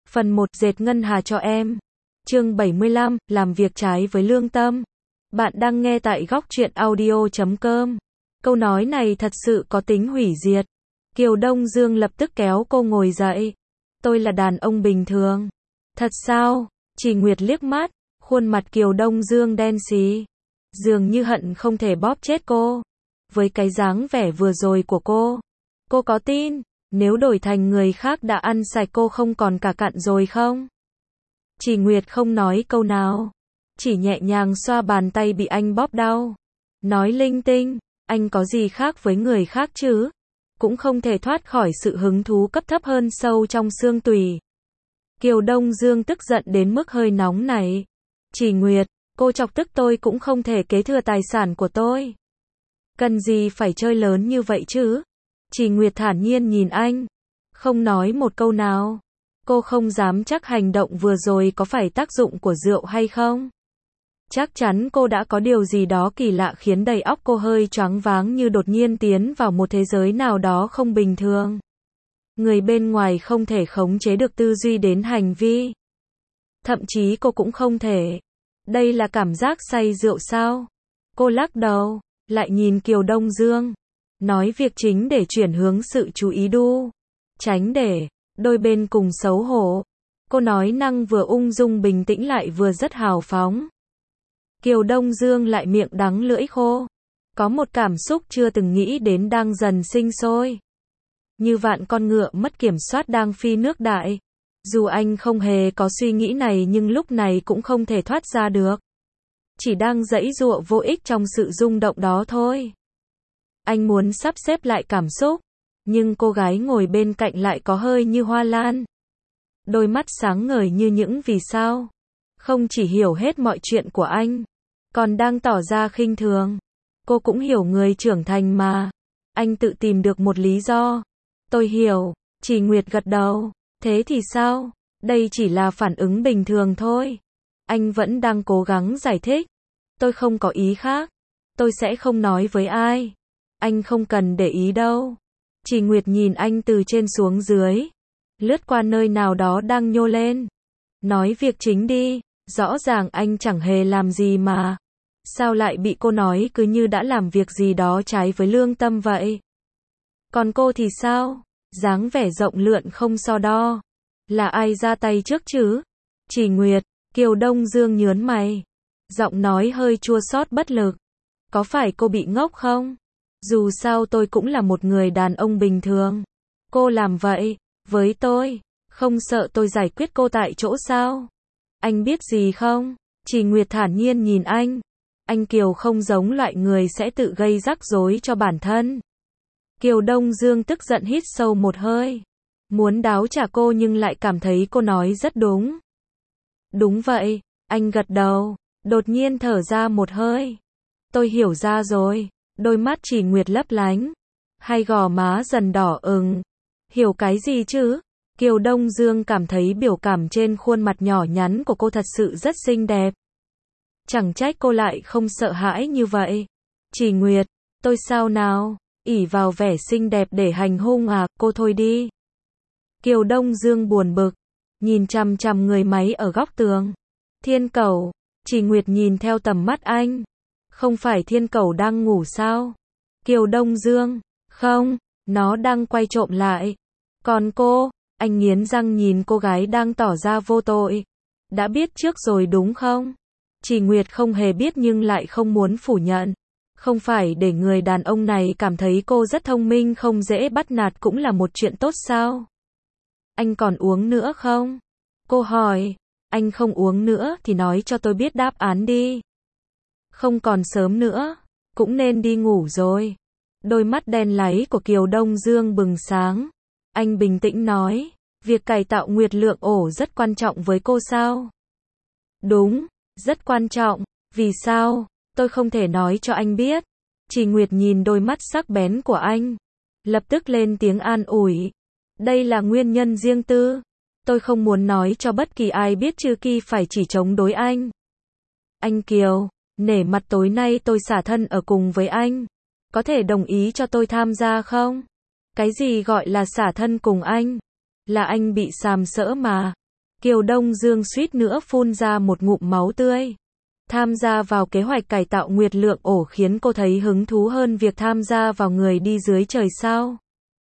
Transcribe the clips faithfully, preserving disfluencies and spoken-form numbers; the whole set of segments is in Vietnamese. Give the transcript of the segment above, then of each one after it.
Phần một, dệt ngân hà cho em. Chương bảy mươi lăm, làm việc trái với lương tâm. Bạn đang nghe tại góc truyện audio chấm com. Câu nói này thật sự có tính hủy diệt. Kiều Đông Dương lập tức kéo cô ngồi dậy. Tôi là đàn ông bình thường. Thật sao? Chỉ Nguyệt liếc mắt, khuôn mặt Kiều Đông Dương đen xì. Dường như hận không thể bóp chết cô. Với cái dáng vẻ vừa rồi của cô, cô có tin, nếu đổi thành người khác đã ăn sạch cô không còn cả cặn rồi không? Chỉ Nguyệt không nói câu nào, chỉ nhẹ nhàng xoa bàn tay bị anh bóp đau. Nói linh tinh, anh có gì khác với người khác chứ? Cũng không thể thoát khỏi sự hứng thú cấp thấp hơn sâu trong xương tủy. Kiều Đông Dương tức giận đến mức hơi nóng nảy. Chỉ Nguyệt, cô chọc tức tôi cũng không thể kế thừa tài sản của tôi. Cần gì phải chơi lớn như vậy chứ? Chỉ Nguyệt thản nhiên nhìn anh, không nói một câu nào. Cô không dám chắc hành động vừa rồi có phải tác dụng của rượu hay không. Chắc chắn cô đã có điều gì đó kỳ lạ khiến đầy óc cô hơi choáng váng, như đột nhiên tiến vào một thế giới nào đó không bình thường. Người bên ngoài không thể khống chế được tư duy đến hành vi. Thậm chí cô cũng không thể. Đây là cảm giác say rượu sao? Cô lắc đầu, lại nhìn Kiều Đông Dương. Nói việc chính để chuyển hướng sự chú ý đu. Tránh để đôi bên cùng xấu hổ. Cô nói năng vừa ung dung bình tĩnh lại vừa rất hào phóng. Kiều Đông Dương lại miệng đắng lưỡi khô. Có một cảm xúc chưa từng nghĩ đến đang dần sinh sôi. Như vạn con ngựa mất kiểm soát đang phi nước đại. Dù anh không hề có suy nghĩ này nhưng lúc này cũng không thể thoát ra được. Chỉ đang giãy giụa vô ích trong sự rung động đó thôi. Anh muốn sắp xếp lại cảm xúc, nhưng cô gái ngồi bên cạnh lại có hơi như hoa lan. Đôi mắt sáng ngời như những vì sao. Không chỉ hiểu hết mọi chuyện của anh, còn đang tỏ ra khinh thường. Cô cũng hiểu người trưởng thành mà. Anh tự tìm được một lý do. Tôi hiểu, Chỉ Nguyệt gật đầu. Thế thì sao? Đây chỉ là phản ứng bình thường thôi. Anh vẫn đang cố gắng giải thích. Tôi không có ý khác. Tôi sẽ không nói với ai. Anh không cần để ý đâu. Chỉ Nguyệt nhìn anh từ trên xuống dưới. Lướt qua nơi nào đó đang nhô lên. Nói việc chính đi. Rõ ràng anh chẳng hề làm gì mà. Sao lại bị cô nói cứ như đã làm việc gì đó trái với lương tâm vậy? Còn cô thì sao? Dáng vẻ rộng lượn không so đo. Là ai ra tay trước chứ? Chỉ Nguyệt. Kiều Đông Dương nhớn mày. Giọng nói hơi chua xót bất lực. Có phải cô bị ngốc không? Dù sao tôi cũng là một người đàn ông bình thường. Cô làm vậy với tôi, không sợ tôi giải quyết cô tại chỗ sao? Anh biết gì không? Chỉ Nguyệt thản nhiên nhìn anh. Anh Kiều không giống loại người sẽ tự gây rắc rối cho bản thân. Kiều Đông Dương tức giận hít sâu một hơi. Muốn đáo trả cô nhưng lại cảm thấy cô nói rất đúng. Đúng vậy, anh gật đầu, đột nhiên thở ra một hơi. Tôi hiểu ra rồi. Đôi mắt Chỉ Nguyệt lấp lánh. Hai gò má dần đỏ ửng. Hiểu cái gì chứ? Kiều Đông Dương cảm thấy biểu cảm trên khuôn mặt nhỏ nhắn của cô thật sự rất xinh đẹp. Chẳng trách cô lại không sợ hãi như vậy. Chỉ Nguyệt, tôi sao nào? Ỷ vào vẻ xinh đẹp để hành hung à? Cô thôi đi. Kiều Đông Dương buồn bực, nhìn chằm chằm người máy ở góc tường. Thiên Cẩu. Chỉ Nguyệt nhìn theo tầm mắt anh. Không phải Thiên Cẩu đang ngủ sao? Kiều Đông Dương. Không, nó đang quay trộm lại. Còn cô? Anh nghiến răng nhìn cô gái đang tỏ ra vô tội. Đã biết trước rồi đúng không? Chỉ Nguyệt không hề biết nhưng lại không muốn phủ nhận. Không phải để người đàn ông này cảm thấy cô rất thông minh không dễ bắt nạt cũng là một chuyện tốt sao? Anh còn uống nữa không? Cô hỏi. Anh không uống nữa thì nói cho tôi biết đáp án đi. Không còn sớm nữa, cũng nên đi ngủ rồi. Đôi mắt đen láy của Kiều Đông Dương bừng sáng. Anh bình tĩnh nói, việc cải tạo Nguyệt Lượng ổ rất quan trọng với cô sao? Đúng, rất quan trọng. Vì sao? Tôi không thể nói cho anh biết. Chỉ Nguyệt nhìn đôi mắt sắc bén của anh, lập tức lên tiếng an ủi. Đây là nguyên nhân riêng tư. Tôi không muốn nói cho bất kỳ ai biết trừ khi phải chỉ chống đối anh. Anh Kiều, nể mặt tối nay tôi xả thân ở cùng với anh. Có thể đồng ý cho tôi tham gia không? Cái gì gọi là xả thân cùng anh? Là anh bị sàm sỡ mà. Kiều Đông Dương suýt nữa phun ra một ngụm máu tươi. Tham gia vào kế hoạch cải tạo Nguyệt Lượng ổ khiến cô thấy hứng thú hơn việc tham gia vào người đi dưới trời sao.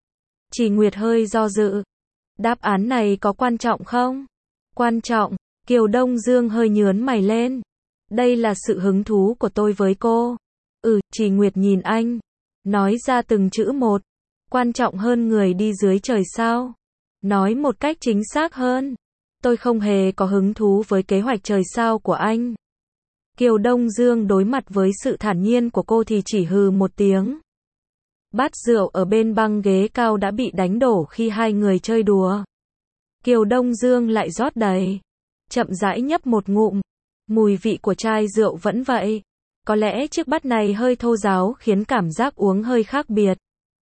Chỉ Nguyệt hơi do dự. Đáp án này có quan trọng không? Quan trọng. Kiều Đông Dương hơi nhướng mày lên. Đây là sự hứng thú của tôi với cô. Ừ, Chỉ Nguyệt nhìn anh. Nói ra từng chữ một. Quan trọng hơn người đi dưới trời sao? Nói một cách chính xác hơn. Tôi không hề có hứng thú với kế hoạch trời sao của anh. Kiều Đông Dương đối mặt với sự thản nhiên của cô thì chỉ hừ một tiếng. Bát rượu ở bên băng ghế cao đã bị đánh đổ khi hai người chơi đùa. Kiều Đông Dương lại rót đầy. Chậm rãi nhấp một ngụm. Mùi vị của chai rượu vẫn vậy. Có lẽ chiếc bát này hơi thô ráo khiến cảm giác uống hơi khác biệt.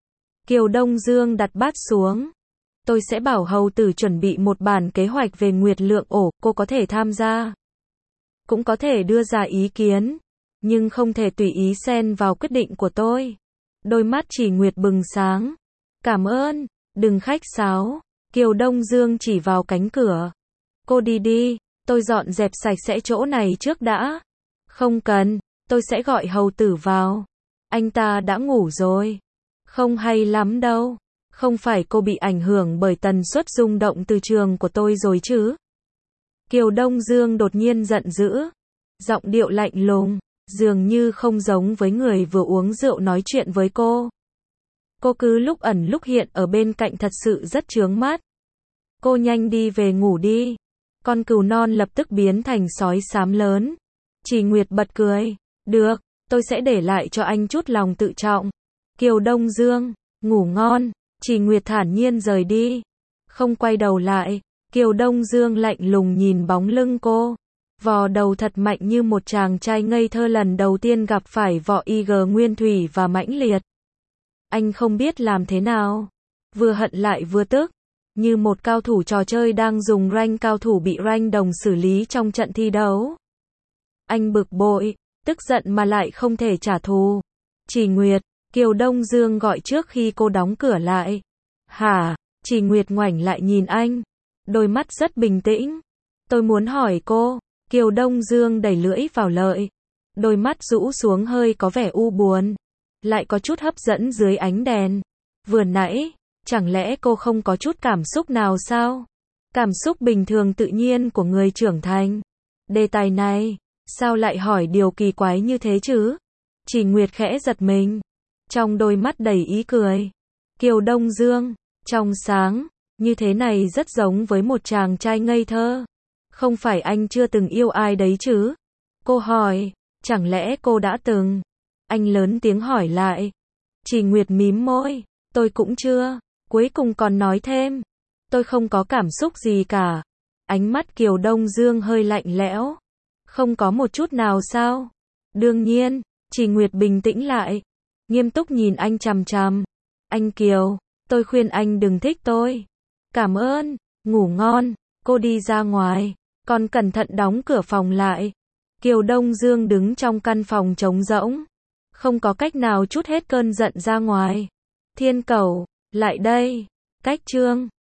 Kiều Đông Dương đặt bát xuống. Tôi sẽ bảo hầu tử chuẩn bị một bản kế hoạch về Nguyệt Lượng ổ, cô có thể tham gia. Cũng có thể đưa ra ý kiến. Nhưng không thể tùy ý xen vào quyết định của tôi. Đôi mắt Chỉ Nguyệt bừng sáng. Cảm ơn, đừng khách sáo. Kiều Đông Dương chỉ vào cánh cửa. Cô đi đi, tôi dọn dẹp sạch sẽ chỗ này trước đã. Không cần, tôi sẽ gọi hầu tử vào. Anh ta đã ngủ rồi. Không hay lắm đâu. Không phải cô bị ảnh hưởng bởi tần suất rung động từ trường của tôi rồi chứ? Kiều Đông Dương đột nhiên giận dữ. Giọng điệu lạnh lùng, dường như không giống với người vừa uống rượu nói chuyện với cô. Cô cứ lúc ẩn lúc hiện ở bên cạnh thật sự rất chướng mắt. Cô nhanh đi về ngủ đi. Con cừu non lập tức biến thành sói xám lớn. Chỉ Nguyệt bật cười. Được, tôi sẽ để lại cho anh chút lòng tự trọng. Kiều Đông Dương, ngủ ngon. Chỉ Nguyệt thản nhiên rời đi. Không quay đầu lại. Kiều Đông Dương lạnh lùng nhìn bóng lưng cô. Vò đầu thật mạnh như một chàng trai ngây thơ lần đầu tiên gặp phải võ i giê nguyên thủy và mãnh liệt. Anh không biết làm thế nào. Vừa hận lại vừa tức. Như một cao thủ trò chơi đang dùng rank cao thủ bị rank đồng xử lý trong trận thi đấu. Anh bực bội, tức giận mà lại không thể trả thù. Chỉ Nguyệt, Kiều Đông Dương gọi trước khi cô đóng cửa lại. Hả? Chỉ Nguyệt ngoảnh lại nhìn anh. Đôi mắt rất bình tĩnh. Tôi muốn hỏi cô. Kiều Đông Dương đẩy lưỡi vào lợi. Đôi mắt rũ xuống hơi có vẻ u buồn. Lại có chút hấp dẫn dưới ánh đèn. Vừa nãy, chẳng lẽ cô không có chút cảm xúc nào sao? Cảm xúc bình thường tự nhiên của người trưởng thành. Đề tài này, sao lại hỏi điều kỳ quái như thế chứ? Chỉ Nguyệt khẽ giật mình. Trong đôi mắt đầy ý cười. Kiều Đông Dương, trong sáng, như thế này rất giống với một chàng trai ngây thơ. Không phải anh chưa từng yêu ai đấy chứ? Cô hỏi, chẳng lẽ cô đã từng? Anh lớn tiếng hỏi lại. Chỉ Nguyệt mím môi, tôi cũng chưa. Cuối cùng còn nói thêm, tôi không có cảm xúc gì cả. Ánh mắt Kiều Đông Dương hơi lạnh lẽo. Không có một chút nào sao? Đương nhiên, Chỉ Nguyệt bình tĩnh lại. Nghiêm túc nhìn anh chằm chằm. Anh Kiều, tôi khuyên anh đừng thích tôi. Cảm ơn, ngủ ngon. Cô đi ra ngoài, còn cẩn thận đóng cửa phòng lại. Kiều Đông Dương đứng trong căn phòng trống rỗng. Không có cách nào trút hết cơn giận ra ngoài. Thiên Cẩu, lại đây. Cách chương